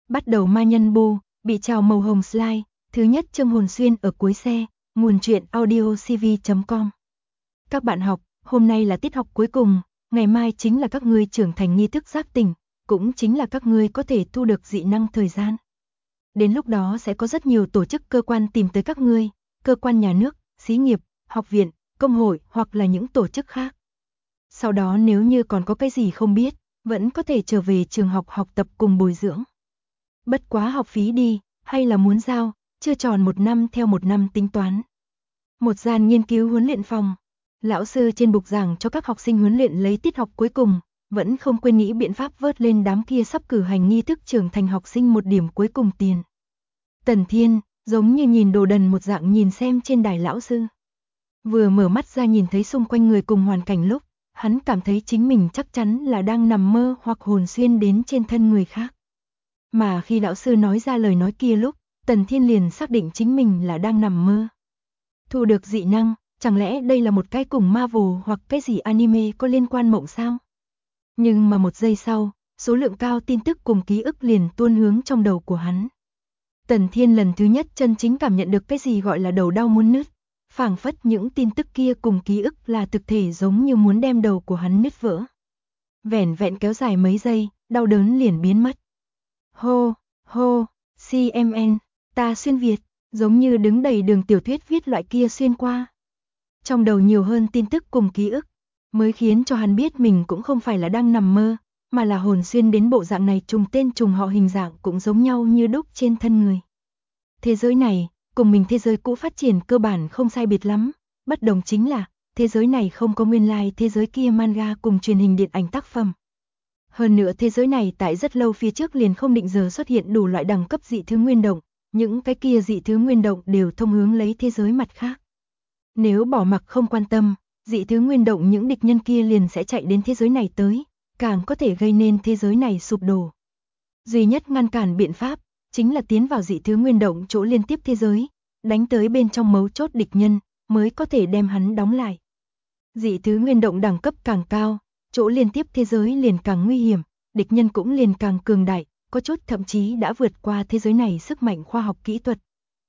Bắt đầu ma nhân bô, bị trào màu hồng slide, thứ nhất chương hồn xuyên ở cuối xe, nguồn truyện audiocv.com. Các bạn học, hôm nay là tiết học cuối cùng, ngày mai chính là các ngươi trưởng thành nghi thức giác tỉnh, cũng chính là các ngươi có thể thu được dị năng thời gian. Đến lúc đó sẽ có rất nhiều tổ chức cơ quan tìm tới các ngươi, cơ quan nhà nước, xí nghiệp, học viện, công hội hoặc là những tổ chức khác. Sau đó nếu như còn có cái gì không biết, vẫn có thể trở về trường học học tập cùng bồi dưỡng. Bất quá học phí đi, hay là muốn giao, chưa tròn 1 năm theo 1 năm tính toán. Một gian nghiên cứu huấn luyện phòng, lão sư trên bục giảng cho các học sinh huấn luyện lấy tiết học cuối cùng, vẫn không quên nghĩ biện pháp vớt lên đám kia sắp cử hành nghi thức trưởng thành học sinh một điểm cuối cùng tiền. Tần Thiên, giống như nhìn đồ đần một dạng nhìn xem trên đài lão sư. Vừa mở mắt ra nhìn thấy xung quanh người cùng hoàn cảnh lúc, hắn cảm thấy chính mình chắc chắn là đang nằm mơ hoặc hồn xuyên đến trên thân người khác. Mà khi lão sư nói ra lời nói kia lúc, Tần Thiên liền xác định chính mình là đang nằm mơ. Thu được dị năng, chẳng lẽ đây là một cái cùng Marvel hoặc cái gì anime có liên quan mộng sao? Nhưng mà một giây sau, số lượng cao tin tức cùng ký ức liền tuôn hướng trong đầu của hắn. Tần Thiên lần thứ nhất chân chính cảm nhận được cái gì gọi là đầu đau muốn nứt, phảng phất những tin tức kia cùng ký ức là thực thể giống như muốn đem đầu của hắn nứt vỡ. Vẻn vẹn kéo dài mấy giây, đau đớn liền biến mất. Hô, hô, CMN, ta xuyên Việt, giống như đứng đầy đường tiểu thuyết viết loại kia xuyên qua. Trong đầu nhiều hơn tin tức cùng ký ức, mới khiến cho hắn biết mình cũng không phải là đang nằm mơ, mà là hồn xuyên đến bộ dạng này trùng tên trùng họ hình dạng cũng giống nhau như đúc trên thân người. Thế giới này, cùng mình thế giới cũ phát triển cơ bản không sai biệt lắm, bất đồng chính là, thế giới này không có nguyên lai thế giới kia manga cùng truyền hình điện ảnh tác phẩm. Hơn nữa thế giới này tại rất lâu phía trước liền không định giờ xuất hiện đủ loại đẳng cấp dị thứ nguyên động, những cái kia dị thứ nguyên động đều thông hướng lấy thế giới mặt khác. Nếu bỏ mặc không quan tâm, dị thứ nguyên động những địch nhân kia liền sẽ chạy đến thế giới này tới, càng có thể gây nên thế giới này sụp đổ. Duy nhất ngăn cản biện pháp, chính là tiến vào dị thứ nguyên động chỗ liên tiếp thế giới, đánh tới bên trong mấu chốt địch nhân, mới có thể đem hắn đóng lại. Dị thứ nguyên động đẳng cấp càng cao, chỗ liên tiếp thế giới liền càng nguy hiểm, địch nhân cũng liền càng cường đại, có chút thậm chí đã vượt qua thế giới này sức mạnh khoa học kỹ thuật.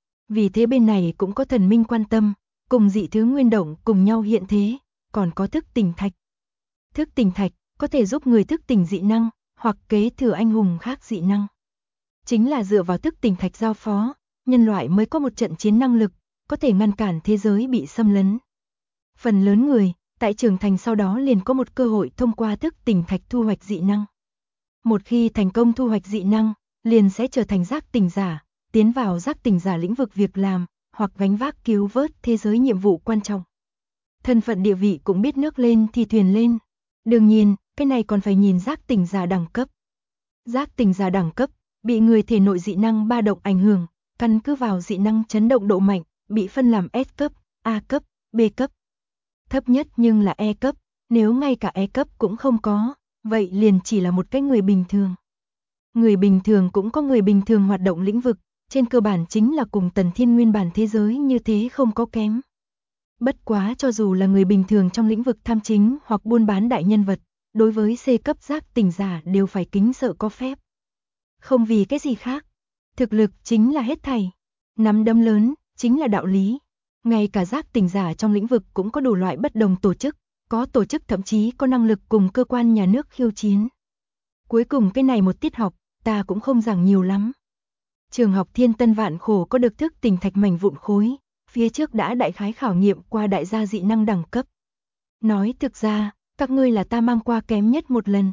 Vì thế bên này cũng có thần minh quan tâm, cùng dị thứ nguyên động cùng nhau hiện thế, còn có thức tỉnh thạch. Thức tỉnh thạch có thể giúp người thức tỉnh dị năng, hoặc kế thừa anh hùng khác dị năng. Chính là dựa vào thức tỉnh thạch giao phó, nhân loại mới có một trận chiến năng lực, có thể ngăn cản thế giới bị xâm lấn. Phần lớn người, tại trưởng thành sau đó liền có một cơ hội thông qua thức tỉnh thạch thu hoạch dị năng. Một khi thành công thu hoạch dị năng, liền sẽ trở thành giác tỉnh giả, tiến vào giác tỉnh giả lĩnh vực việc làm, hoặc gánh vác cứu vớt thế giới nhiệm vụ quan trọng. Thân phận địa vị cũng biết nước lên thì thuyền lên. Đương nhiên, cái này còn phải nhìn giác tỉnh giả đẳng cấp. Giác tỉnh giả đẳng cấp, bị người thể nội dị năng ba động ảnh hưởng, căn cứ vào dị năng chấn động độ mạnh, bị phân làm S cấp, A cấp, B cấp. Thấp nhất nhưng là E cấp, nếu ngay cả E cấp cũng không có, vậy liền chỉ là một cái người bình thường. Người bình thường cũng có người bình thường hoạt động lĩnh vực, trên cơ bản chính là cùng Tần Thiên nguyên bản thế giới như thế không có kém. Bất quá cho dù là người bình thường trong lĩnh vực tham chính hoặc buôn bán đại nhân vật, đối với C cấp giác tỉnh giả đều phải kính sợ có phép. Không vì cái gì khác, thực lực chính là hết thảy, nắm đấm lớn chính là đạo lý. Ngay cả giác tỉnh giả trong lĩnh vực cũng có đủ loại bất đồng tổ chức, có tổ chức thậm chí có năng lực cùng cơ quan nhà nước khiêu chiến. Cuối cùng cái này một tiết học, ta cũng không giảng nhiều lắm. Trường học Thiên Tân vạn khổ có được thức tỉnh thạch mảnh vụn khối, phía trước đã đại khái khảo nghiệm qua đại gia dị năng đẳng cấp. Nói thực ra, các ngươi là ta mang qua kém nhất một lần.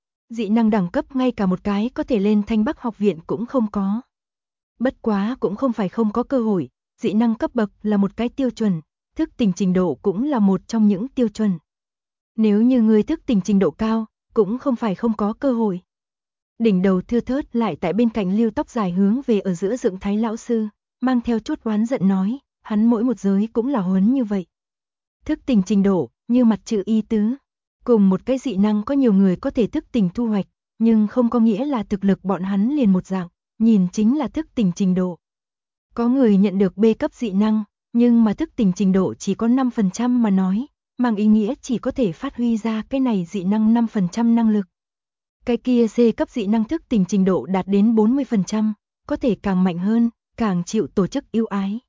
Dị năng đẳng cấp ngay cả một cái có thể lên Thanh Bắc học viện cũng không có. Bất quá cũng không phải không có cơ hội, dị năng cấp bậc là một cái tiêu chuẩn, thức tỉnh trình độ cũng là một trong những tiêu chuẩn. Nếu như người thức tỉnh trình độ cao, cũng không phải không có cơ hội. Đỉnh đầu thưa thớt lại tại bên cạnh lưu tóc dài hướng về ở giữa dựng Thái lão sư, mang theo chút oán giận nói, hắn mỗi một giới cũng là huấn như vậy. Thức tỉnh trình độ, như mặt chữ y tứ. Cùng một cái dị năng có nhiều người có thể thức tỉnh thu hoạch, nhưng không có nghĩa là thực lực bọn hắn liền một dạng, nhìn chính là thức tỉnh trình độ. Có người nhận được B cấp dị năng, nhưng mà thức tỉnh trình độ chỉ có 5% mà nói, mang ý nghĩa chỉ có thể phát huy ra cái này dị năng 5% năng lực. Cái kia C cấp dị năng thức tỉnh trình độ đạt đến 40%, có thể càng mạnh hơn, càng chịu tổ chức ưu ái.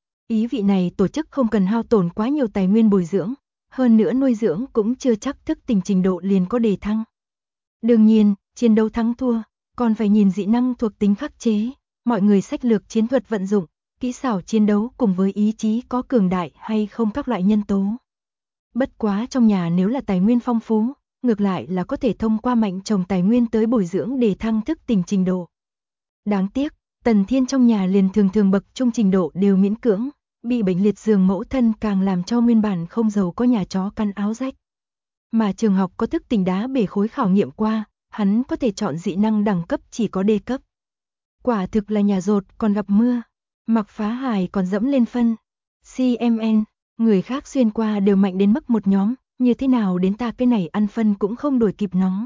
Ý vị này tổ chức không cần hao tổn quá nhiều tài nguyên bồi dưỡng, hơn nữa nuôi dưỡng cũng chưa chắc thức tỉnh trình độ liền có đề thăng. Đương nhiên, chiến đấu thắng thua, còn phải nhìn dị năng thuộc tính khắc chế, mọi người sách lược chiến thuật vận dụng, kỹ xảo chiến đấu cùng với ý chí có cường đại hay không các loại nhân tố. Bất quá trong nhà nếu là tài nguyên phong phú, ngược lại là có thể thông qua mạnh trồng tài nguyên tới bồi dưỡng để thăng thức tỉnh trình độ. Đáng tiếc, Tần Thiên trong nhà liền thường bậc trung trình độ đều miễn cưỡng, bị bệnh liệt giường mẫu thân càng làm cho nguyên bản không giàu có nhà chó căn áo rách. Mà trường học có thức tỉnh đá bể khối khảo nghiệm qua, hắn có thể chọn dị năng đẳng cấp chỉ có D cấp. Quả thực là nhà rột còn gặp mưa, mặc phá hài còn dẫm lên phân. CMN, người khác xuyên qua đều mạnh đến mức một nhóm, như thế nào đến ta cái này ăn phân cũng không đuổi kịp nó.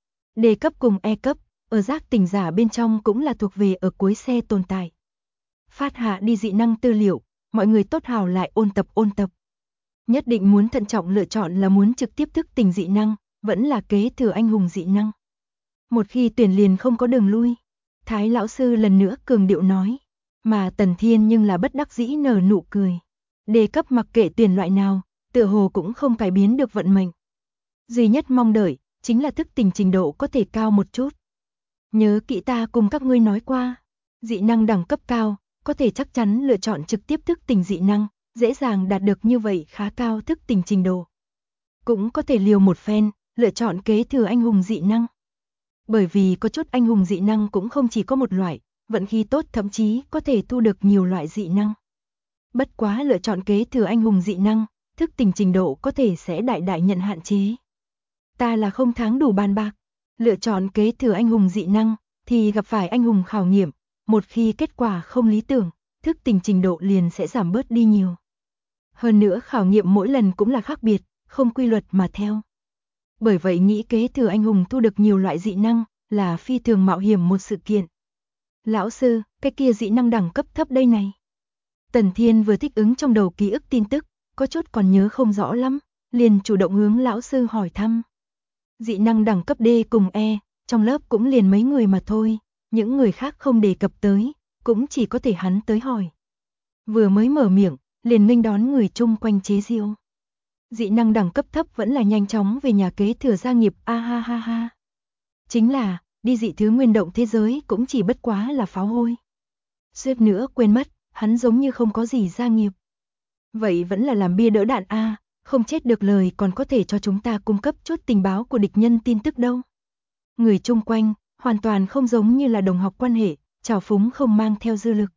D cấp cùng E cấp, ở giác tỉnh giả bên trong cũng là thuộc về ở cuối xe tồn tại. Phát hạ đi dị năng tư liệu, mọi người tốt hào lại ôn tập. Nhất định muốn thận trọng lựa chọn là muốn trực tiếp thức tỉnh dị năng, vẫn là kế thừa anh hùng dị năng. Một khi tuyển liền không có đường lui. Thái lão sư lần nữa cường điệu nói, mà Tần Thiên nhưng là bất đắc dĩ nở nụ cười. Đề cấp mặc kệ tuyển loại nào, tựa hồ cũng không cải biến được vận mệnh. Duy nhất mong đợi, chính là thức tỉnh trình độ có thể cao một chút. Nhớ kỹ ta cùng các ngươi nói qua, dị năng đẳng cấp cao, có thể chắc chắn lựa chọn trực tiếp thức tỉnh dị năng, dễ dàng đạt được như vậy khá cao thức tỉnh trình độ. Cũng có thể liều một phen, lựa chọn kế thừa anh hùng dị năng. Bởi vì có chút anh hùng dị năng cũng không chỉ có một loại, vận khí tốt thậm chí có thể thu được nhiều loại dị năng. Bất quá lựa chọn kế thừa anh hùng dị năng, thức tỉnh trình độ có thể sẽ đại nhận hạn chế. Ta là không tháng đủ bàn bạc, lựa chọn kế thừa anh hùng dị năng, thì gặp phải anh hùng khảo nghiệm, một khi kết quả không lý tưởng, thức tỉnh trình độ liền sẽ giảm bớt đi nhiều. Hơn nữa khảo nghiệm mỗi lần cũng là khác biệt, không quy luật mà theo. Bởi vậy nghĩ kế thừa anh hùng thu được nhiều loại dị năng, là phi thường mạo hiểm một sự kiện. Lão sư, cái kia dị năng đẳng cấp thấp đây này. Tần Thiên vừa thích ứng trong đầu ký ức tin tức, có chút còn nhớ không rõ lắm, liền chủ động hướng lão sư hỏi thăm. Dị năng đẳng cấp D cùng E, trong lớp cũng liền mấy người mà thôi, những người khác không đề cập tới, cũng chỉ có thể hắn tới hỏi. Vừa mới mở miệng, liền nghênh đón người chung quanh chế giễu. Dị năng đẳng cấp thấp vẫn là nhanh chóng về nhà kế thừa gia nghiệp, a ha ha ha. Chính là, đi dị thứ nguyên động thế giới cũng chỉ bất quá là pháo hôi. Suýt nữa quên mất, hắn giống như không có gì gia nghiệp. Vậy vẫn là làm bia đỡ đạn a, không chết được lời còn có thể cho chúng ta cung cấp chút tình báo của địch nhân tin tức đâu. Người chung quanh, hoàn toàn không giống như là đồng học quan hệ, trào phúng không mang theo dư lực.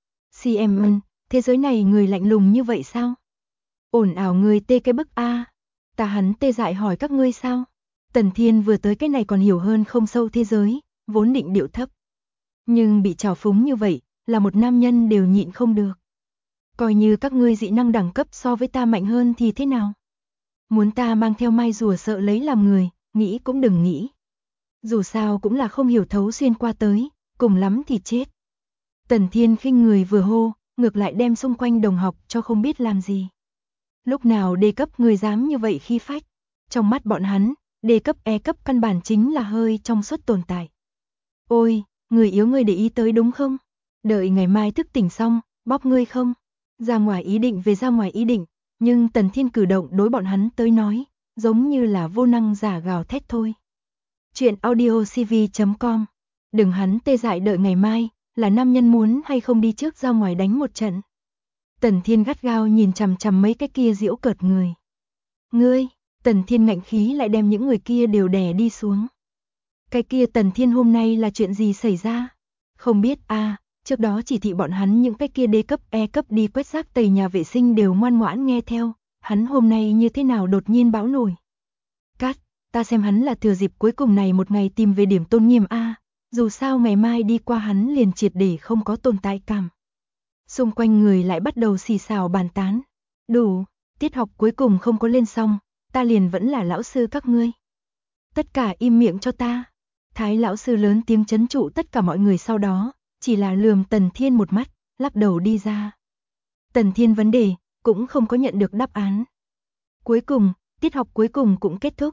CMN, thế giới này người lạnh lùng như vậy sao? Ồn ào người tê cái bức a. Ta hắn tê dại hỏi các ngươi sao? Tần Thiên vừa tới cái này còn hiểu hơn không sâu thế giới, vốn định điệu thấp. Nhưng bị trào phúng như vậy, là một nam nhân đều nhịn không được. Coi như các ngươi dị năng đẳng cấp so với ta mạnh hơn thì thế nào? Muốn ta mang theo mai rùa sợ lấy làm người, nghĩ cũng đừng nghĩ. Dù sao cũng là không hiểu thấu xuyên qua tới, cùng lắm thì chết. Tần Thiên khinh người vừa hô, ngược lại đem xung quanh đồng học cho không biết làm gì. Lúc nào D cấp người dám như vậy khi phách, trong mắt bọn hắn, D cấp E cấp căn bản chính là hơi trong suốt tồn tại. Ôi, người yếu ngươi để ý tới đúng không? Đợi ngày mai thức tỉnh xong, bóp ngươi không? Ra ngoài ý định về ra ngoài ý định, nhưng Tần Thiên cử động đối bọn hắn tới nói, giống như là vô năng giả gào thét thôi. Chuyện audiocv.com. Đừng hắn tê dại đợi ngày mai, là nam nhân muốn hay không đi trước ra ngoài đánh một trận. Tần Thiên gắt gao nhìn chằm chằm mấy cái kia giễu cợt người. Ngươi, Tần Thiên ngạnh khí lại đem những người kia đều đè đi xuống. Cái kia Tần Thiên hôm nay là chuyện gì xảy ra? Không biết a, trước đó chỉ thị bọn hắn những cái kia D cấp E cấp đi quét rác tẩy nhà vệ sinh đều ngoan ngoãn nghe theo, hắn hôm nay như thế nào đột nhiên bão nổi. Cát, ta xem hắn là thừa dịp cuối cùng này một ngày tìm về điểm tôn nghiêm a, dù sao ngày mai đi qua hắn liền triệt để không có tồn tại cảm. Xung quanh người lại bắt đầu xì xào bàn tán. Đủ, tiết học cuối cùng không có lên xong, ta liền vẫn là lão sư các ngươi. Tất cả im miệng cho ta. Thái lão sư lớn tiếng trấn trụ tất cả mọi người, sau đó chỉ là lườm Tần Thiên một mắt, lắc đầu đi ra. Tần Thiên vấn đề cũng không có nhận được đáp án. Cuối cùng, tiết học cuối cùng cũng kết thúc.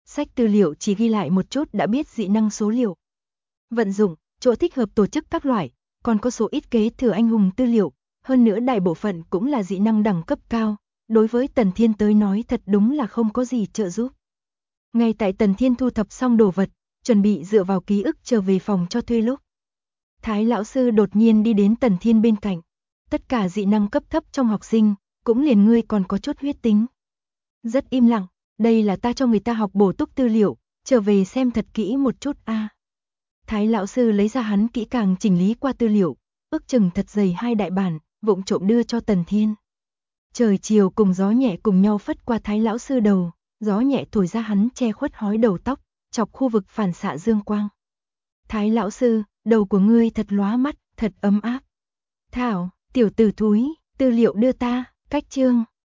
Sách tư liệu chỉ ghi lại một chút đã biết dị năng số liệu. Vận dụng, chỗ thích hợp tổ chức các loại, còn có số ít kế thừa anh hùng tư liệu, hơn nữa đại bộ phận cũng là dị năng đẳng cấp cao, đối với Tần Thiên tới nói thật đúng là không có gì trợ giúp. Ngay tại Tần Thiên thu thập xong đồ vật, chuẩn bị dựa vào ký ức trở về phòng cho thuê lúc. Thái lão sư đột nhiên đi đến Tần Thiên bên cạnh. Tất cả dị năng cấp thấp trong học sinh, cũng liền ngươi còn có chút huyết tính. Rất im lặng, đây là ta cho người ta học bổ túc tư liệu, trở về xem thật kỹ một chút a. Thái lão sư lấy ra hắn kỹ càng chỉnh lý qua tư liệu, ước chừng thật dày 2 đại bản, vụng trộm đưa cho Tần Thiên. Trời chiều cùng gió nhẹ cùng nhau phất qua Thái lão sư đầu, gió nhẹ thổi ra hắn che khuất hói đầu tóc, chọc khu vực phản xạ dương quang. Thái lão sư, đầu của ngươi thật lóa mắt, thật ấm áp. Thảo, tiểu tử thúi, tư liệu đưa ta, cách chương.